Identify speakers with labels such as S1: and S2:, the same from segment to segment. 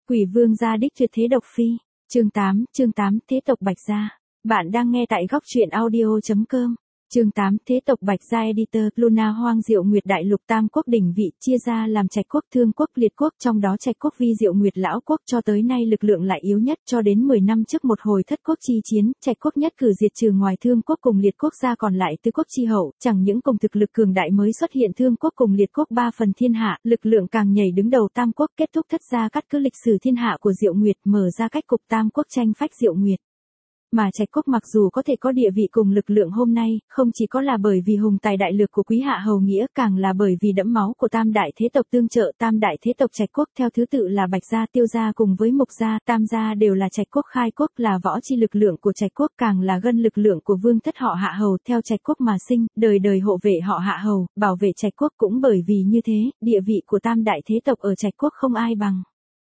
S1: Quỷ vương gia đích tuyệt thế độc phi. Chương 8, thế tộc Bạch Gia. Bạn đang nghe tại góc truyện audio.com. Chương 8, thế tộc Bạch Gia editor, Luna Hoang Diệu Nguyệt Đại Lục Tam Quốc đỉnh vị, chia ra làm Trạch Quốc, Thương Quốc, Liệt Quốc, trong đó Trạch Quốc Vi Diệu Nguyệt Lão Quốc cho tới nay lực lượng lại yếu nhất, cho đến 10 năm trước một hồi thất quốc chi chiến, Trạch Quốc nhất cử diệt trừ ngoài Thương Quốc cùng Liệt Quốc ra còn lại tứ quốc chi hậu, chẳng những cùng thực lực cường đại mới xuất hiện Thương Quốc cùng Liệt Quốc 3 phần thiên hạ, lực lượng càng nhảy đứng đầu Tam Quốc, kết thúc thất gia cắt cứ lịch sử thiên hạ của Diệu Nguyệt, mở ra cách cục Tam Quốc tranh phách Diệu Nguyệt. Mà Trạch Quốc mặc dù có thể có địa vị cùng lực lượng hôm nay, không chỉ có là bởi vì hùng tài đại lược của Quý Hạ Hầu Nghĩa, càng là bởi vì đẫm máu của tam đại thế tộc tương trợ. Tam đại thế tộc Trạch Quốc theo thứ tự là Bạch Gia, Tiêu Gia cùng với Mục Gia, Tam Gia đều là Trạch Quốc khai quốc, là võ chi lực lượng của Trạch Quốc, càng là gân lực lượng của vương thất họ Hạ Hầu theo Trạch Quốc mà sinh, đời đời hộ vệ họ Hạ Hầu, bảo vệ Trạch Quốc. Cũng bởi vì như thế, địa vị của tam đại thế tộc ở Trạch Quốc không ai bằng.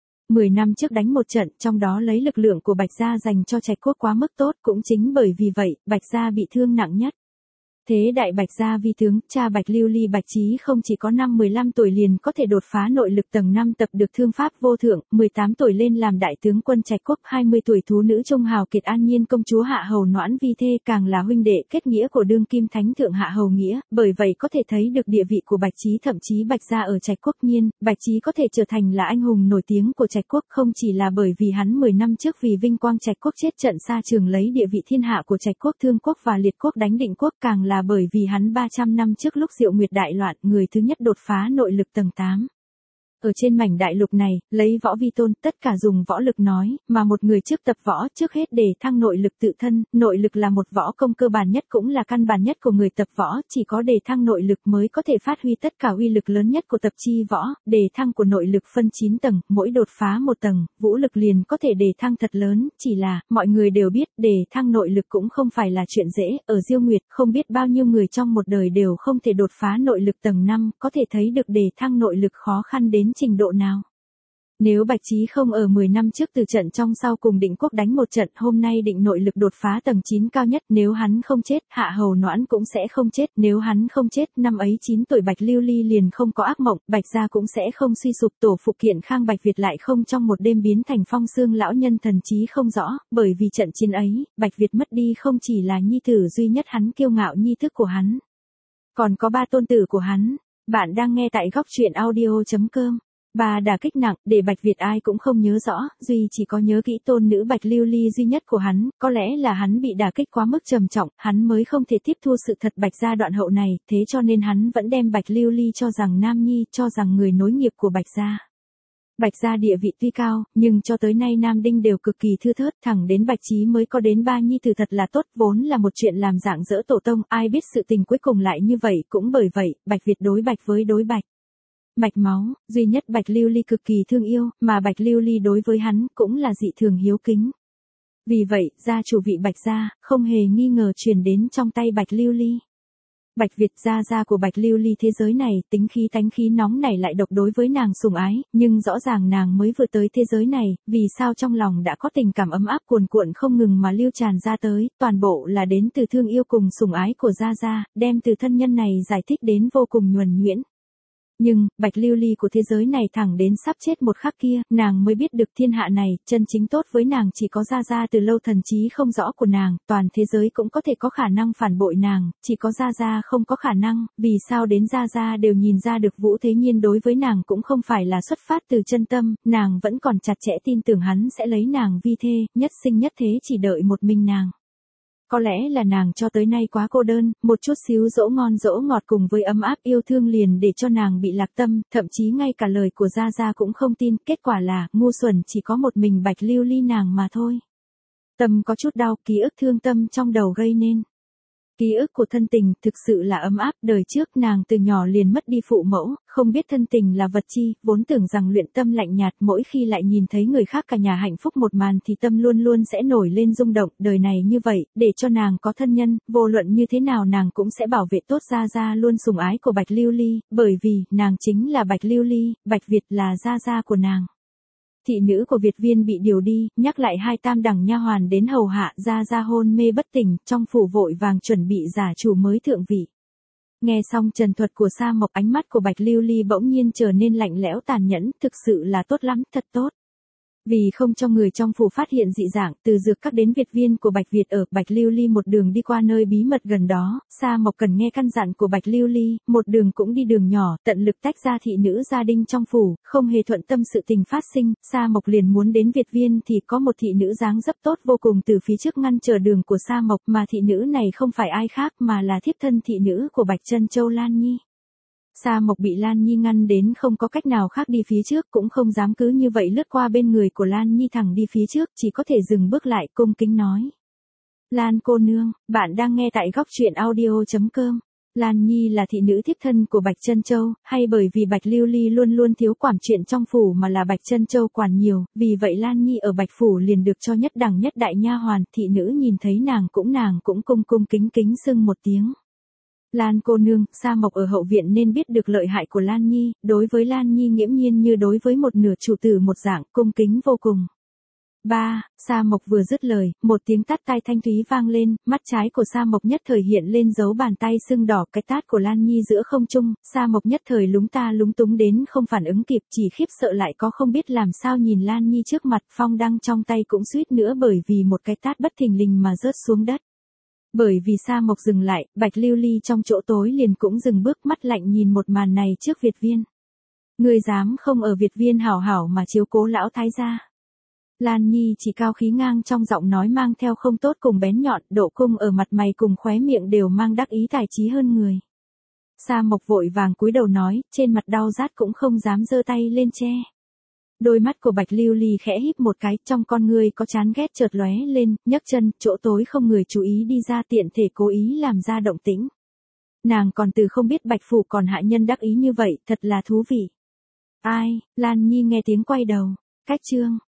S1: 10 năm trước đánh một trận, trong đó lấy lực lượng của Bạch Gia dành cho Trạch Quốc quá mức tốt, cũng chính bởi vì vậy, Bạch Gia bị thương nặng nhất. Thế đại Bạch Gia vi tướng, cha Bạch Lưu Ly Bạch Chí không chỉ có năm 15 tuổi liền có thể đột phá nội lực tầng 5 tập được thương pháp vô thượng, 18 tuổi lên làm đại tướng quân Trạch Quốc, 20 tuổi thú nữ Trung Hào Kiệt An Nhiên công chúa Hạ Hầu Noãn vi thê, càng là huynh đệ kết nghĩa của đương kim thánh thượng Hạ Hầu Nghĩa, bởi vậy có thể thấy được địa vị của Bạch Chí, thậm chí Bạch Gia ở Trạch Quốc. Nhiên, Bạch Chí có thể trở thành là anh hùng nổi tiếng của Trạch Quốc không chỉ là bởi vì hắn 10 năm trước vì vinh quang Trạch Quốc chết trận xa trường lấy địa vị thiên hạ của Trạch Quốc, Thương Quốc và Liệt Quốc đánh Định Quốc, càng là bởi vì hắn 300 năm trước lúc Diệu Nguyệt đại loạn, người thứ nhất đột phá nội lực tầng 8. Ở trên mảnh đại lục này, lấy võ vi tôn, tất cả dùng võ lực nói, mà một người trước tập võ trước hết để thăng nội lực tự thân, nội lực là một võ công cơ bản nhất cũng là căn bản nhất của người tập võ, chỉ có để thăng nội lực mới có thể phát huy tất cả uy lực lớn nhất của tập chi võ, đề thăng của nội lực phân 9 tầng, mỗi đột phá một tầng, vũ lực liền có thể đề thăng thật lớn, chỉ là, mọi người đều biết, đề thăng nội lực cũng không phải là chuyện dễ, ở Diêu Nguyệt, không biết bao nhiêu người trong một đời đều không thể đột phá nội lực tầng 5, có thể thấy được đề thăng nội lực khó khăn đến trình độ nào. Nếu Bạch Chí không ở 10 năm trước từ trận trong sau cùng Định Quốc đánh một trận, hôm nay định nội lực đột phá tầng 9 cao nhất, nếu hắn không chết, Hạ Hầu Noãn cũng sẽ không chết, nếu hắn không chết, năm ấy 9 tuổi Bạch Lưu Ly liền không có ác mộng, Bạch Gia cũng sẽ không suy sụp, tổ phụ Kiện Khang Bạch Việt lại không trong một đêm biến thành phong xương lão nhân thần trí không rõ, bởi vì trận chiến ấy, Bạch Việt mất đi không chỉ là nhi tử duy nhất hắn kiêu ngạo nhi thức của hắn, còn có 3 tôn tử của hắn. Bạn đang nghe tại góc truyện audio.com. 3 đả kích nặng, để Bạch Việt ai cũng không nhớ rõ, duy chỉ có nhớ kỹ tôn nữ Bạch Lưu Ly duy nhất của hắn, có lẽ là hắn bị đả kích quá mức trầm trọng, hắn mới không thể tiếp thu sự thật Bạch Gia đoạn hậu này, thế cho nên hắn vẫn đem Bạch Lưu Ly cho rằng nam nhi, cho rằng người nối nghiệp của Bạch Gia. Bạch Gia địa vị tuy cao, nhưng cho tới nay nam đinh đều cực kỳ thưa thớt, thẳng đến Bạch Chí mới có đến 3 nhi tử thật là tốt, vốn là một chuyện làm dạng dỡ tổ tông, ai biết sự tình cuối cùng lại như vậy, cũng bởi vậy, Bạch Việt đối Bạch với đối Bạch. Mạch máu, duy nhất Bạch Lưu Ly cực kỳ thương yêu, mà Bạch Lưu Ly đối với hắn, cũng là dị thường hiếu kính. Vì vậy, gia chủ vị Bạch Gia, không hề nghi ngờ truyền đến trong tay Bạch Lưu Ly. Bạch Việt gia của Bạch Lưu Ly thế giới này, tính khí tánh khí nóng này lại độc đối với nàng sủng ái, nhưng rõ ràng nàng mới vừa tới thế giới này, vì sao trong lòng đã có tình cảm ấm áp cuồn cuộn không ngừng mà lưu tràn ra tới, toàn bộ là đến từ thương yêu cùng sủng ái của gia, đem từ thân nhân này giải thích đến vô cùng nhuần nhuyễn. Nhưng, Bạch Lưu Ly của thế giới này thẳng đến sắp chết một khắc kia, nàng mới biết được thiên hạ này, chân chính tốt với nàng chỉ có Gia từ lâu thần trí không rõ của nàng, toàn thế giới cũng có thể có khả năng phản bội nàng, chỉ có Gia không có khả năng, vì sao đến Gia đều nhìn ra được Vũ Thế Nhiên đối với nàng cũng không phải là xuất phát từ chân tâm, nàng vẫn còn chặt chẽ tin tưởng hắn sẽ lấy nàng vi thê, nhất sinh nhất thế chỉ đợi một mình nàng. Có lẽ là nàng cho tới nay quá cô đơn, một chút xíu dỗ ngon dỗ ngọt cùng với ấm áp yêu thương liền để cho nàng bị lạc tâm, thậm chí ngay cả lời của Gia cũng không tin, kết quả là, ngu xuẩn chỉ có một mình Bạch Lưu Ly nàng mà thôi. Tâm có chút đau, ký ức thương tâm trong đầu gây nên. Ký ức của thân tình thực sự là ấm áp, đời trước nàng từ nhỏ liền mất đi phụ mẫu, không biết thân tình là vật chi, vốn tưởng rằng luyện tâm lạnh nhạt, mỗi khi lại nhìn thấy người khác cả nhà hạnh phúc một màn thì tâm luôn luôn sẽ nổi lên rung động, đời này như vậy, để cho nàng có thân nhân, vô luận như thế nào nàng cũng sẽ bảo vệ tốt Gia luôn sủng ái của Bạch Lưu Ly, bởi vì, nàng chính là Bạch Lưu Ly, Bạch Việt là Gia của nàng. Thị nữ của Việt Viên bị điều đi, nhắc lại 2 tam đẳng nha hoàn đến hầu hạ, Gia hôn mê bất tỉnh, trong phủ vội vàng chuẩn bị giả chủ mới thượng vị. Nghe xong trần thuật của Sa Mộc, ánh mắt của Bạch Lưu Ly bỗng nhiên trở nên lạnh lẽo tàn nhẫn, thực sự là tốt lắm, thật tốt. Vì không cho người trong phủ phát hiện dị dạng, từ dược các đến Việt viên của Bạch Việt ở Bạch Lưu Ly một đường đi qua nơi bí mật gần đó, Sa Mộc cần nghe căn dặn của Bạch Lưu Ly, một đường cũng đi đường nhỏ, tận lực tách ra thị nữ gia đình trong phủ, không hề thuận tâm sự tình phát sinh, Sa Mộc liền muốn đến Việt viên thì có một thị nữ dáng dấp tốt vô cùng từ phía trước ngăn chờ đường của Sa Mộc, mà thị nữ này không phải ai khác mà là thiếp thân thị nữ của Bạch Trân Châu Lan Nhi. Sa Mộc bị Lan Nhi ngăn đến không có cách nào khác đi phía trước, cũng không dám cứ như vậy lướt qua bên người của Lan Nhi thẳng đi phía trước, chỉ có thể dừng bước lại cung kính nói. Lan cô nương, bạn đang nghe tại góc truyện audio.com. Lan Nhi là thị nữ thiếp thân của Bạch Trân Châu, hay bởi vì Bạch Lưu Ly luôn luôn thiếu quản chuyện trong phủ mà là Bạch Trân Châu quản nhiều, vì vậy Lan Nhi ở Bạch phủ liền được cho nhất đẳng nhất đại nha hoàn, thị nữ nhìn thấy nàng cũng cung kính kính xưng một tiếng. Lan cô nương, Sa Mộc ở hậu viện nên biết được lợi hại của Lan Nhi, đối với Lan Nhi nghiễm nhiên như đối với một nửa chủ tử một dạng, cung kính vô cùng. Sa Mộc vừa dứt lời, một tiếng tát tai thanh thúy vang lên, mắt trái của Sa Mộc nhất thời hiện lên dấu bàn tay sưng đỏ, cái tát của Lan Nhi giữa không trung, Sa Mộc nhất thời lúng ta lúng túng đến không phản ứng kịp, chỉ khiếp sợ lại có không biết làm sao nhìn Lan Nhi trước mặt, phong đăng trong tay cũng suýt nữa bởi vì một cái tát bất thình lình mà rớt xuống đất. Bởi vì Sa Mộc dừng lại, Bạch Lưu Ly trong chỗ tối liền cũng dừng bước, mắt lạnh nhìn một màn này trước Việt viên. Ngươi dám không ở Việt viên hảo hảo mà chiếu cố lão thái gia. Lan Nhi chỉ cao khí ngang trong giọng nói mang theo không tốt cùng bén nhọn, độ cung ở mặt mày cùng khóe miệng đều mang đắc ý tài trí hơn người. Sa Mộc vội vàng cúi đầu nói, trên mặt đau rát cũng không dám giơ tay lên che. Đôi mắt của Bạch Lưu Ly khẽ híp một cái, trong con ngươi có chán ghét chợt lóe lên, nhấc chân, chỗ tối không người chú ý đi ra, tiện thể cố ý làm ra động tĩnh. Nàng còn từ không biết Bạch phủ còn hạ nhân đắc ý như vậy, thật là thú vị. Ai? Lan Nhi nghe tiếng quay đầu. Cách chương